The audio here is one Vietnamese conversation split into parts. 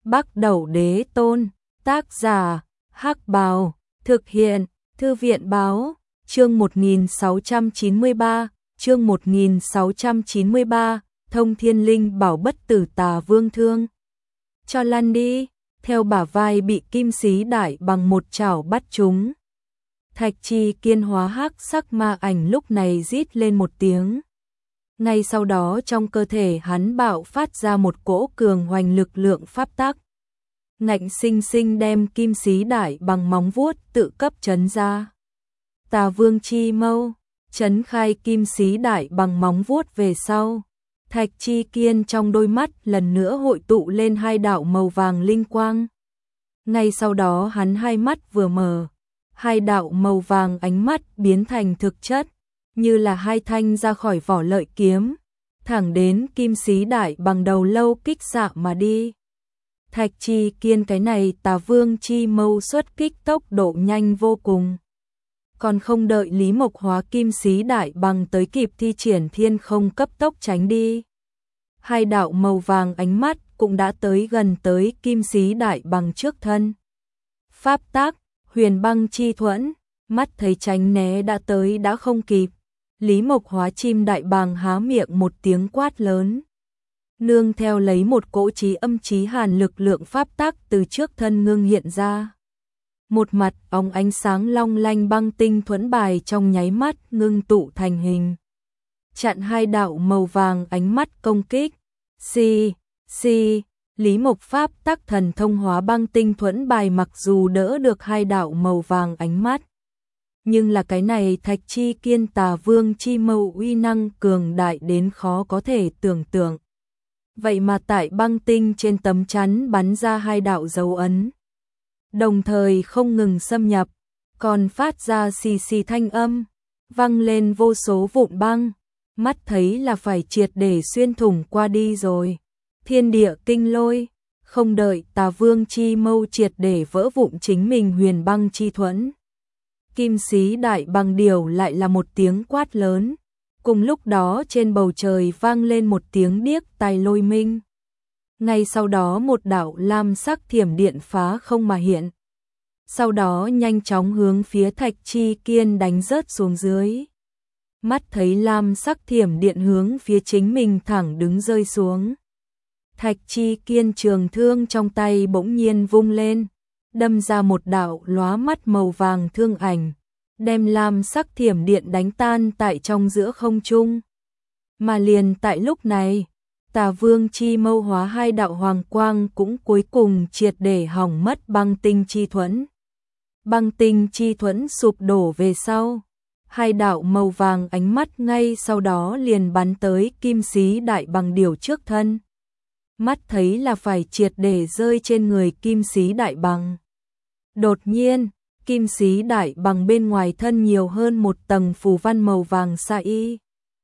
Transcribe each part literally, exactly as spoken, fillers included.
Bắc Đẩu Đế Tôn, tác giả, Hắc Bào, thực hiện, Thư viện Báo, chương một nghìn sáu trăm chín mươi ba, chương một nghìn sáu trăm chín mươi ba, Thông Thiên Linh Bảo bất tử Tà Vương thương. Cho lăn đi, theo bả vai bị Kim Xí Đại bằng một chảo bắt chúng. Thạch Chi Kiên hóa hắc sắc ma ảnh lúc này rít lên một tiếng. Ngay sau đó trong cơ thể hắn bạo phát ra một cỗ cường hoành lực lượng pháp tắc. Ngạnh sinh sinh đem Kim Xí Đại bằng móng vuốt tự cấp chấn ra. Tà Vương chi mâu, chấn khai Kim Xí Đại bằng móng vuốt về sau. Thạch Chi Kiên trong đôi mắt lần nữa hội tụ lên hai đạo màu vàng linh quang. Ngay sau đó hắn hai mắt vừa mở, hai đạo màu vàng ánh mắt biến thành thực chất, như là hai thanh ra khỏi vỏ lợi kiếm, thẳng đến Kim Xí Đại bằng đầu lâu kích xạ mà đi. Thạch Chi Kiên cái này Tà Vương chi mâu xuất kích tốc độ nhanh vô cùng. Còn không đợi Lý Mộc hóa Kim Xí Đại bằng tới kịp thi triển thiên không cấp tốc tránh đi. Hai đạo màu vàng ánh mắt cũng đã tới gần tới Kim Xí Đại bằng trước thân. Pháp tác, huyền băng chi thuẫn, mắt thấy tránh né đã tới đã không kịp. Lý Mộc hóa chim đại bàng há miệng một tiếng quát lớn. Nương theo lấy một cỗ chí âm chí hàn lực lượng pháp tác từ trước thân ngưng hiện ra. Một mặt óng ánh sáng long lanh băng tinh thuẫn bài trong nháy mắt ngưng tụ thành hình. Chặn hai đạo màu vàng ánh mắt công kích. Xì, xì, Lý Mộc pháp tắc thần thông hóa băng tinh thuẫn bài mặc dù đỡ được hai đạo màu vàng ánh mắt. Nhưng là cái này Thạch Chi Kiên Tà Vương chi mâu uy năng cường đại đến khó có thể tưởng tượng. Vậy mà tại băng tinh trên tấm chắn bắn ra hai đạo dấu ấn. Đồng thời không ngừng xâm nhập, còn phát ra xì xì thanh âm, vang lên vô số vụn băng, mắt thấy là phải triệt để xuyên thủng qua đi rồi. Thiên địa kinh lôi, không đợi Tà Vương chi mâu triệt để vỡ vụn chính mình huyền băng chi thuẫn. Kim Xí Đại bằng điều lại là một tiếng quát lớn, cùng lúc đó trên bầu trời vang lên một tiếng điếc tai lôi minh. Ngay sau đó một đạo lam sắc thiểm điện phá không mà hiện. Sau đó nhanh chóng hướng phía Thạch Chi Kiên đánh rớt xuống dưới. Mắt thấy lam sắc thiểm điện hướng phía chính mình thẳng đứng rơi xuống. Thạch Chi Kiên trường thương trong tay bỗng nhiên vung lên, đâm ra một đạo lóa mắt màu vàng thương ảnh, đem lam sắc thiểm điện đánh tan tại trong giữa không trung. Mà liền tại lúc này, Tà Vương chi mâu hóa hai đạo hoàng quang cũng cuối cùng triệt để hỏng mất băng tinh chi thuẫn. Băng tinh chi thuẫn sụp đổ về sau, hai đạo màu vàng ánh mắt ngay sau đó liền bắn tới Kim Xí Đại bằng điều trước thân. Mắt thấy là phải triệt để rơi trên người Kim Xí Đại bằng. Đột nhiên, Kim Xí Đại bằng bên ngoài thân nhiều hơn một tầng phù văn màu vàng sa y.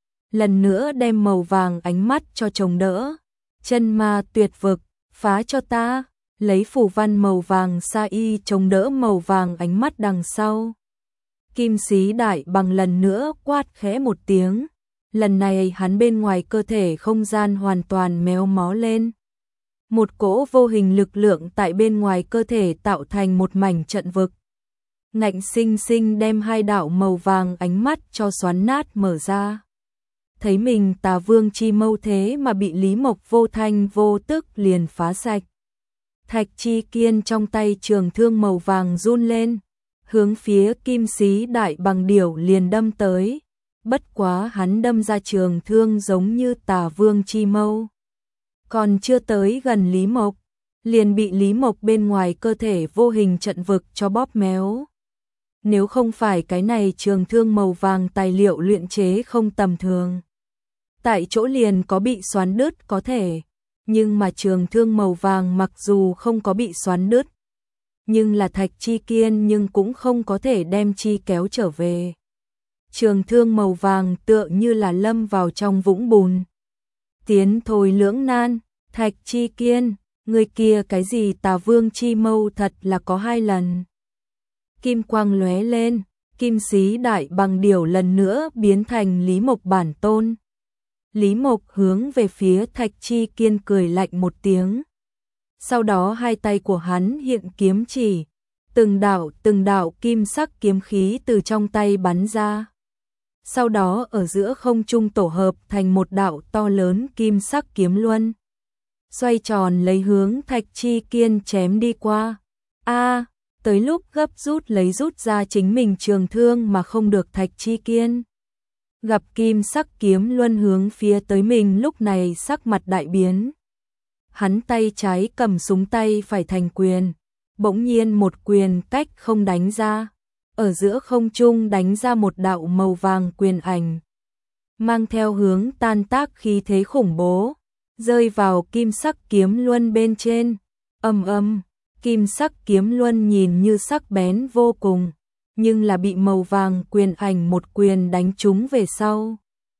Lần nữa đem màu vàng ánh mắt cho chống đỡ. Chân ma tuyệt vực, phá cho ta, lấy phù văn màu vàng sa y chống đỡ màu vàng ánh mắt đằng sau. Kim Xí Đại bằng lần nữa quát khẽ một tiếng. Lần này hắn bên ngoài cơ thể không gian hoàn toàn méo mó lên. Một cỗ vô hình lực lượng tại bên ngoài cơ thể tạo thành một mảnh trận vực. Ngạnh sinh sinh đem hai đạo màu vàng ánh mắt cho xoắn nát mở ra. Thấy mình Tà Vương chi mâu thế mà bị Lý Mộc vô thanh vô tức liền phá sạch. Thạch Chi Kiên trong tay trường thương màu vàng run lên, hướng phía Kim Xí Đại bằng điểu liền đâm tới. Bất quá hắn đâm ra trường thương giống như Tà Vương chi mâu. Còn chưa tới gần Lý Mộc, liền bị Lý Mộc bên ngoài cơ thể vô hình trận vực cho bóp méo. Nếu không phải cái này trường thương màu vàng tài liệu luyện chế không tầm thường, tại chỗ liền có bị xoắn đứt có thể, nhưng mà trường thương màu vàng mặc dù không có bị xoắn đứt, nhưng là Thạch Chi Kiên nhưng cũng không có thể đem chi kéo trở về. Trường thương màu vàng tựa như là lâm vào trong vũng bùn. Tiến thôi lưỡng nan, Thạch Chi Kiên, người kia cái gì Tà Vương chi mâu thật là có hai lần. Kim quang lóe lên, Kim Xí Đại bằng điều lần nữa biến thành Lý Mộc bản tôn. Lý Mộc hướng về phía Thạch Chi Kiên cười lạnh một tiếng. Sau đó hai tay của hắn hiện kiếm chỉ, từng đạo từng đạo kim sắc kiếm khí từ trong tay bắn ra. Sau đó ở giữa không trung tổ hợp thành một đạo to lớn kim sắc kiếm luân. Xoay tròn lấy hướng Thạch Chi Kiên chém đi qua. A, tới lúc gấp rút lấy rút ra chính mình trường thương mà không được Thạch Chi Kiên. Gặp kim sắc kiếm luân hướng phía tới mình, lúc này sắc mặt đại biến. Hắn tay trái cầm súng, tay phải thành quyền, bỗng nhiên một quyền cách không đánh ra, ở giữa không trung đánh ra một đạo màu vàng quyền ảnh, mang theo hướng tan tác khí thế khủng bố, rơi vào kim sắc kiếm luân bên trên. Ầm ầm, kim sắc kiếm luân nhìn như sắc bén vô cùng, nhưng là bị màu vàng quyền ảnh một quyền đánh trúng về sau.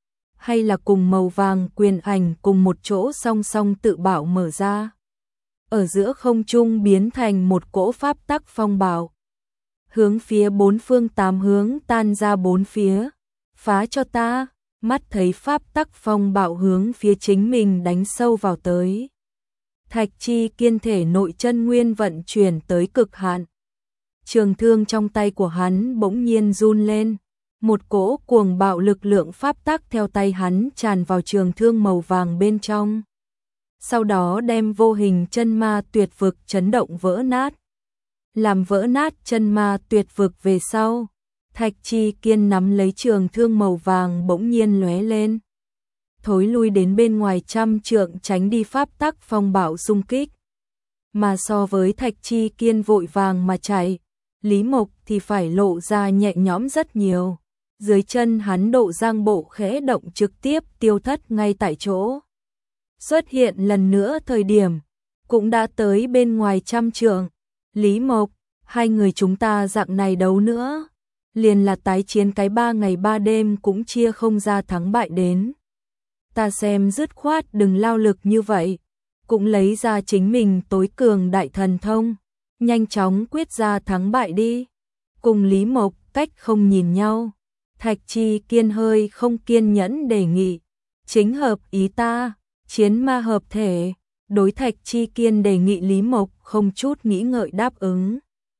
Hay là cùng màu vàng quyền ảnh cùng một chỗ song song tự bạo mở ra. Ở giữa không trung biến thành một cỗ pháp tắc phong bạo. Hướng phía bốn phương tám hướng tan ra bốn phía. Phá cho ta, mắt thấy pháp tắc phong bạo hướng phía chính mình đánh sâu vào tới. Thạch Chi Kiên thể nội chân nguyên vận chuyển tới cực hạn. Trường thương trong tay của hắn bỗng nhiên run lên. Một cỗ cuồng bạo lực lượng pháp tắc theo tay hắn tràn vào trường thương màu vàng bên trong. Sau đó đem vô hình chân ma tuyệt vực chấn động vỡ nát. Làm vỡ nát chân ma tuyệt vực về sau, Thạch Chi Kiên nắm lấy trường thương màu vàng bỗng nhiên lóe lên. Thối lui đến bên ngoài trăm trượng tránh đi pháp tắc phong bạo xung kích. Mà so với Thạch Chi Kiên vội vàng mà chạy, Lý Mộc thì phải lộ ra nhẹ nhõm rất nhiều. Dưới chân hắn độ giang bộ khẽ động, trực tiếp tiêu thất ngay tại chỗ. Xuất hiện lần nữa thời điểm, cũng đã tới bên ngoài trăm trượng. Lý Mộc, hai người chúng ta dạng này đấu nữa, liền là tái chiến cái ba ngày ba đêm cũng chia không ra thắng bại đến. Ta xem dứt khoát đừng lao lực như vậy, cũng lấy ra chính mình tối cường đại thần thông, nhanh chóng quyết ra thắng bại đi. Cùng Lý Mộc cách không nhìn nhau, Thạch Chi Kiên hơi không kiên nhẫn đề nghị, chính hợp ý ta, chiến ma hợp thể. Đối Thạch Chi Kiên đề nghị, Lý Mộc không chút nghĩ ngợi đáp ứng.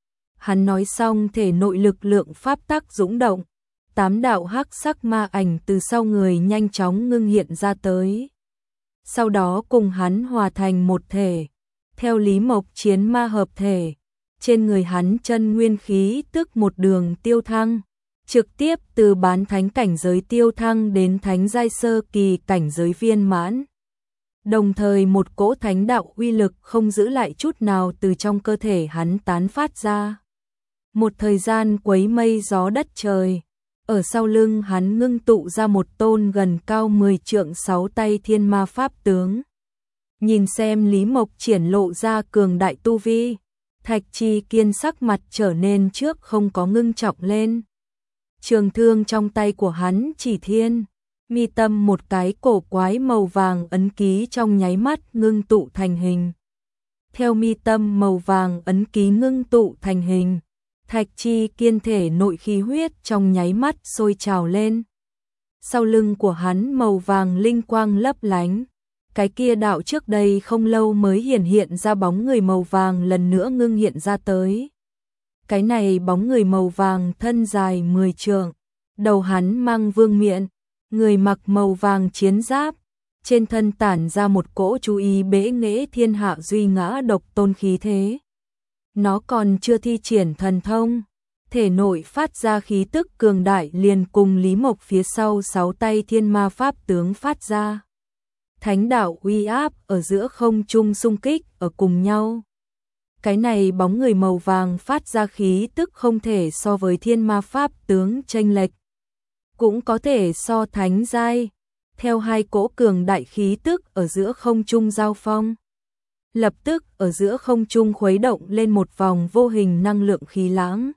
Hắn nói xong thể nội lực lượng pháp tắc dũng động, tám đạo hắc sắc ma ảnh từ sau người nhanh chóng ngưng hiện ra tới. Sau đó cùng hắn hòa thành một thể. Theo Lý Mộc chiến ma hợp thể, trên người hắn chân nguyên khí tức một đường tiêu thăng, trực tiếp từ bán thánh cảnh giới tiêu thăng đến thánh giai sơ kỳ cảnh giới viên mãn. Đồng thời một cỗ thánh đạo uy lực không giữ lại chút nào từ trong cơ thể hắn tán phát ra. Một thời gian quấy mây gió đất trời, ở sau lưng hắn ngưng tụ ra một tôn gần cao mười trượng sáu tay thiên ma pháp tướng. Nhìn xem Lý Mộc triển lộ ra cường đại tu vi, Thạch Chi Kiên sắc mặt trở nên trước không có ngưng trọng lên. Trường thương trong tay của hắn chỉ thiên, mi tâm một cái cổ quái màu vàng ấn ký trong nháy mắt ngưng tụ thành hình. Theo mi tâm màu vàng ấn ký ngưng tụ thành hình, Thạch Chi Kiên thể nội khí huyết trong nháy mắt sôi trào lên. Sau lưng của hắn màu vàng linh quang lấp lánh, cái kia đạo trước đây không lâu mới hiển hiện ra bóng người màu vàng lần nữa ngưng hiện ra tới. Cái này bóng người màu vàng thân dài mười trượng, đầu hắn mang vương miện, người mặc màu vàng chiến giáp, trên thân tản ra một cỗ chú ý bế nghệ thiên hạ duy ngã độc tôn khí thế. Nó còn chưa thi triển thần thông, thể nội phát ra khí tức cường đại liền cùng Lý Mộc phía sau sáu tay thiên ma pháp tướng phát ra. Thánh đạo uy áp ở giữa không trung xung kích ở cùng nhau. Cái này bóng người màu vàng phát ra khí tức không thể so với thiên ma pháp tướng chênh lệch, cũng có thể so thánh giai. Theo hai cỗ cường đại khí tức ở giữa không trung giao phong, lập tức ở giữa không trung khuấy động lên một vòng vô hình năng lượng khí lãng.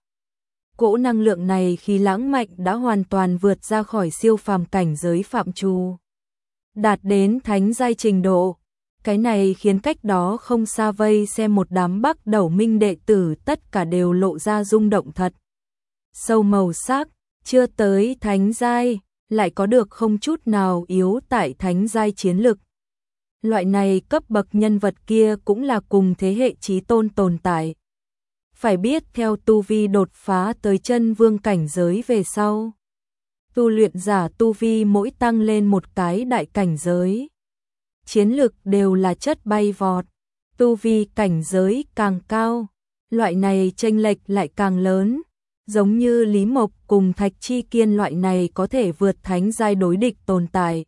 Cỗ năng lượng này khí lãng mạnh đã hoàn toàn vượt ra khỏi siêu phàm cảnh giới phạm trù, đạt đến thánh giai trình độ. Cái này khiến cách đó không xa vây xem một đám Bắc Đẩu Minh đệ tử tất cả đều lộ ra rung động thật sâu. Màu sắc chưa tới thánh giai lại có được không chút nào yếu tại thánh giai chiến lực, Loại này cấp bậc nhân vật kia cũng là cùng thế hệ chí tôn tồn tại. Phải biết theo tu vi đột phá tới chân vương cảnh giới về sau, tu luyện giả tu vi mỗi tăng lên một cái đại cảnh giới, chiến lực đều là chất bay vọt, tu vi cảnh giới càng cao, loại này chênh lệch lại càng lớn, giống như Lý Mộc cùng Thạch Chi Kiên loại này có thể vượt thánh giai đối địch tồn tại.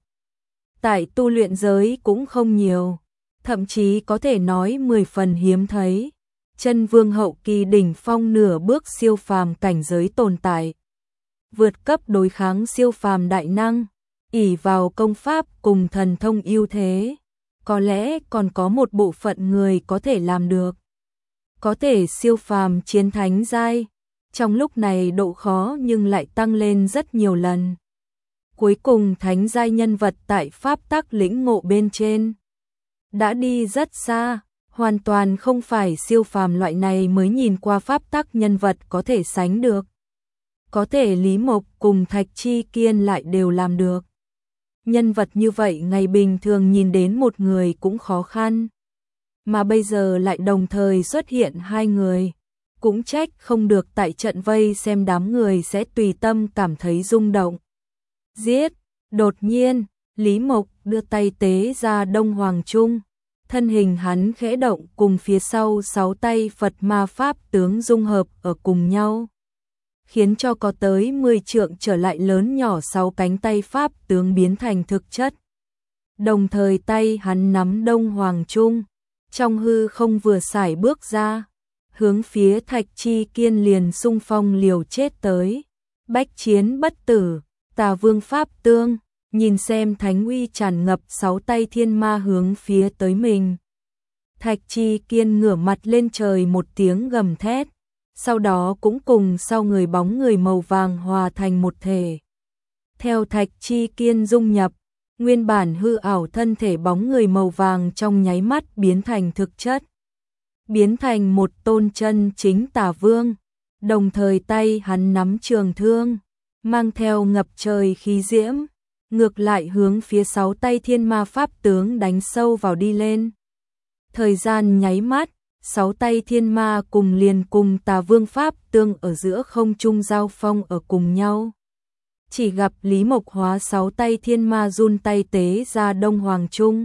Tại tu luyện giới cũng không nhiều, thậm chí có thể nói mười phần hiếm thấy. Chân vương hậu kỳ đỉnh phong nửa bước siêu phàm cảnh giới tồn tại. Vượt cấp đối kháng siêu phàm đại năng, ỷ vào công pháp cùng thần thông ưu thế, có lẽ còn có một bộ phận người có thể làm được. Có thể siêu phàm chiến thánh giai, trong lúc này độ khó nhưng lại tăng lên rất nhiều lần. Cuối cùng thánh giai nhân vật tại pháp tắc lĩnh ngộ bên trên đã đi rất xa, hoàn toàn không phải siêu phàm loại này mới nhìn qua pháp tắc nhân vật có thể sánh được. Có thể Lý Mộc cùng Thạch Chi Kiên lại đều làm được. Nhân vật như vậy ngày bình thường nhìn đến một người cũng khó khăn, mà bây giờ lại đồng thời xuất hiện hai người, cũng trách không được tại trận vây xem đám người sẽ tùy tâm cảm thấy rung động. Giết! Đột nhiên, Lý Mộc đưa tay tế ra Đông Hoàng Trung, thân hình hắn khẽ động cùng phía sau sáu tay Phật ma pháp tướng dung hợp ở cùng nhau, khiến cho có tới mười trượng trở lại lớn nhỏ sáu cánh tay pháp tướng biến thành thực chất. Đồng thời tay hắn nắm Đông Hoàng Trung, trong hư không vừa xài bước ra, hướng phía Thạch Chi Kiên liền xung phong liều chết tới. Bách chiến bất tử, Tà Vương pháp tương, nhìn xem thánh uy tràn ngập sáu tay thiên ma hướng phía tới mình. Thạch Chi Kiên ngửa mặt lên trời một tiếng gầm thét, sau đó cũng cùng sau người bóng người màu vàng hòa thành một thể. Theo Thạch Chi Kiên dung nhập, nguyên bản hư ảo thân thể bóng người màu vàng trong nháy mắt biến thành thực chất, biến thành một tôn chân chính Tà Vương, đồng thời tay hắn nắm trường thương, mang theo ngập trời khí diễm, ngược lại hướng phía sáu tay thiên ma pháp tướng đánh sâu vào đi lên. Thời gian nháy mắt, sáu tay thiên ma cùng liền cùng Tà Vương pháp tương ở giữa không trung giao phong ở cùng nhau. Chỉ gặp Lý Mộc hóa sáu tay thiên ma run tay tế ra Đông Hoàng Trung,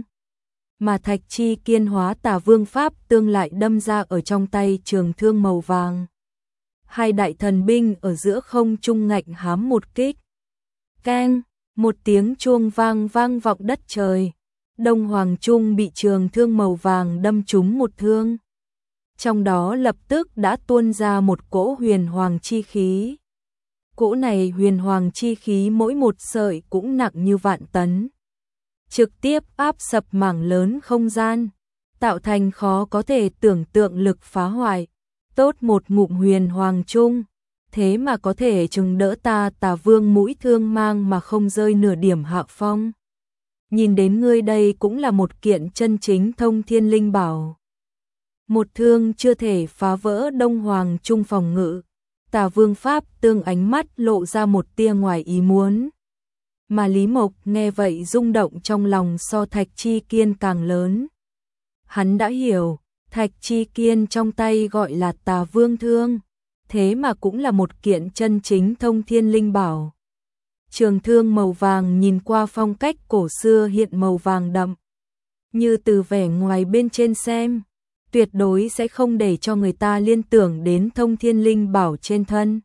mà Thạch Chi Kiên hóa Tà Vương pháp tương lại đâm ra ở trong tay trường thương màu vàng. Hai đại thần binh ở giữa không trung ngạnh hám một kích. Keng, một tiếng chuông vang vang vọng đất trời. Đông Hoàng Trung bị trường thương màu vàng đâm trúng một thương. Trong đó lập tức đã tuôn ra một cỗ huyền hoàng chi khí. Cỗ này huyền hoàng chi khí mỗi một sợi cũng nặng như vạn tấn, trực tiếp áp sập mảng lớn không gian, tạo thành khó có thể tưởng tượng lực phá hoại. Tốt một ngụm huyền hoàng trung, thế mà có thể chừng đỡ ta Tà Vương mũi thương mang mà không rơi nửa điểm hạ phong. Nhìn đến ngươi đây cũng là một kiện chân chính thông thiên linh bảo. Một thương chưa thể phá vỡ Đông Hoàng Trung phòng ngự. Tà Vương pháp tương ánh mắt lộ ra một tia ngoài ý muốn. Mà Lý Mộc nghe vậy rung động trong lòng so Thạch Chi Kiên càng lớn. Hắn đã hiểu, Thạch Chi Kiên trong tay gọi là Tà Vương thương, thế mà cũng là một kiện chân chính thông thiên linh bảo. Trường thương màu vàng nhìn qua phong cách cổ xưa hiện màu vàng đậm, như từ vẻ ngoài bên trên xem, tuyệt đối sẽ không để cho người ta liên tưởng đến thông thiên linh bảo trên thân.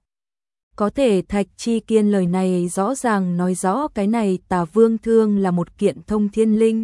Có thể Thạch Chi Kiên lời này rõ ràng nói rõ cái này Tà Vương thương là một kiện thông thiên linh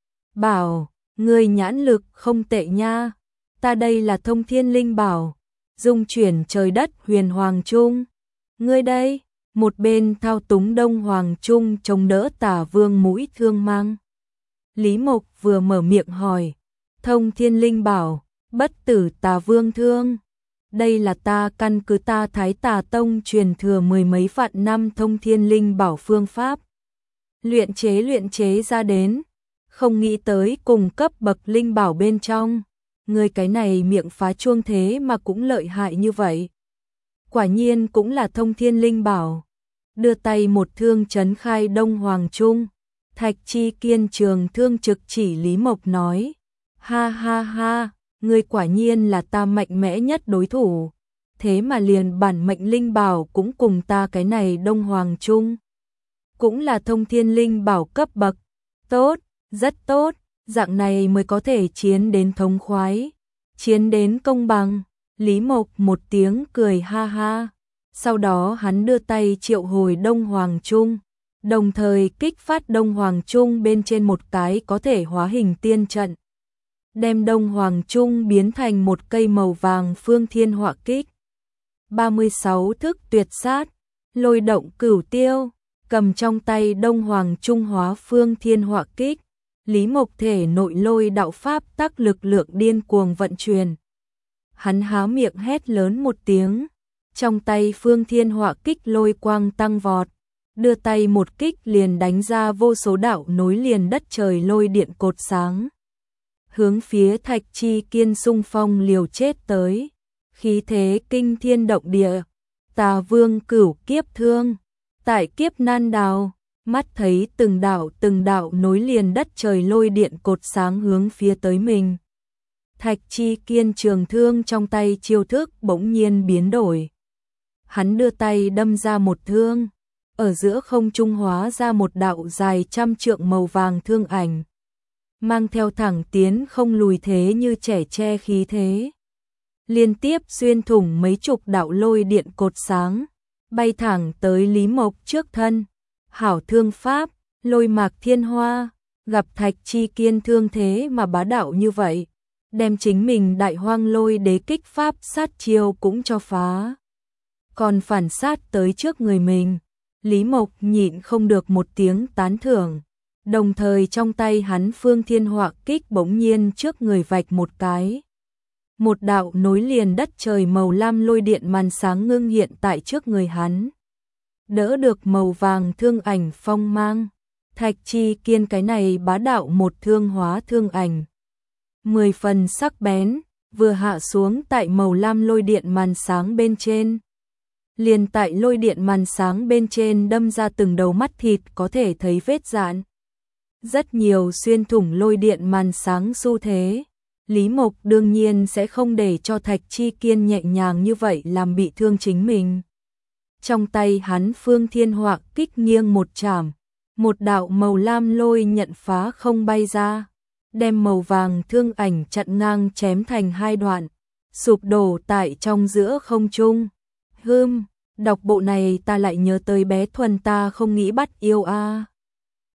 bảo. Ngươi nhãn lực không tệ nha, ta đây là thông thiên linh bảo, dung chuyển trời đất huyền hoàng trung. Ngươi đây, một bên thao túng Đông Hoàng Trung chống đỡ Tà Vương mũi thương mang. Lý Mộc vừa mở miệng hỏi, thông thiên linh bảo, bất tử Tà Vương thương. Đây là ta căn cứ ta Thái Tà Tông truyền thừa mười mấy vạn năm thông thiên linh bảo phương pháp. Luyện chế luyện chế ra đến. Không nghĩ tới cùng cấp bậc linh bảo bên trong, người cái này miệng phá chuông thế mà cũng lợi hại như vậy. Quả nhiên cũng là thông thiên linh bảo. Đưa tay một thương chấn khai Đông Hoàng Trung, Thạch Chi Kiên trường thương trực chỉ Lý Mộc nói, ha ha ha, ngươi quả nhiên là ta mạnh mẽ nhất đối thủ, thế mà liền bản mệnh linh bảo cũng cùng ta cái này Đông Hoàng chung. Cũng là thông thiên linh bảo cấp bậc, tốt, rất tốt, dạng này mới có thể chiến đến thống khoái, chiến đến công bằng. Lý Mộc một tiếng cười ha ha, sau đó hắn đưa tay triệu hồi Đông Hoàng Trung, đồng thời kích phát Đông Hoàng Trung bên trên một cái có thể hóa hình tiên trận, đem Đông Hoàng Trung biến thành một cây màu vàng phương thiên họa kích. ba mươi sáu thức tuyệt sát, lôi động cửu tiêu, cầm trong tay Đông Hoàng Trung hóa phương thiên họa kích, Lý Mộc thể nội lôi đạo pháp tắc lực lượng điên cuồng vận chuyển. Hắn há miệng hét lớn một tiếng, trong tay phương thiên họa kích lôi quang tăng vọt, đưa tay một kích liền đánh ra vô số đạo nối liền đất trời lôi điện cột sáng. Hướng phía Thạch Chi Kiên xung phong liều chết tới, khí thế kinh thiên động địa, Tà Vương cửu kiếp thương, tại kiếp nan đào, mắt thấy từng đạo từng đạo nối liền đất trời lôi điện cột sáng hướng phía tới mình. Thạch Chi Kiên trường thương trong tay chiêu thức bỗng nhiên biến đổi. Hắn đưa tay đâm ra một thương, ở giữa không trung hóa ra một đạo dài trăm trượng màu vàng thương ảnh, mang theo thẳng tiến không lùi thế như trẻ tre khí thế. Liên tiếp xuyên thủng mấy chục đạo lôi điện cột sáng, bay thẳng tới Lý Mộc trước thân. Hảo thương pháp, lôi mạc thiên hoa, gặp Thạch Chi Kiên thương thế mà bá đạo như vậy, đem chính mình đại hoang lôi đế kích pháp sát chiêu cũng cho phá. Còn phản sát tới trước người mình, Lý Mộc nhịn không được một tiếng tán thưởng, đồng thời trong tay hắn phương thiên họa kích bỗng nhiên trước người vạch một cái. Một đạo nối liền đất trời màu lam lôi điện màn sáng ngưng hiện tại trước người hắn, đỡ được màu vàng thương ảnh phong mang. Thạch Chi Kiên cái này bá đạo một thương hóa thương ảnh, mười phần sắc bén, vừa hạ xuống tại màu lam lôi điện màn sáng bên trên. Liền tại lôi điện màn sáng bên trên đâm ra từng đầu mắt thịt có thể thấy vết rạn. Rất nhiều xuyên thủng lôi điện màn sáng xu thế. Lý Mộc đương nhiên sẽ không để cho Thạch Chi Kiên nhẹ nhàng như vậy làm bị thương chính mình. Trong tay hắn phương thiên họa kích nghiêng một chảm, một đạo màu lam lôi nhận phá không bay ra, đem màu vàng thương ảnh chặn ngang chém thành hai đoạn, sụp đổ tại trong giữa không trung. Hừm, đọc bộ này ta lại nhớ tới bé Thuần ta không nghĩ bắt yêu a. À.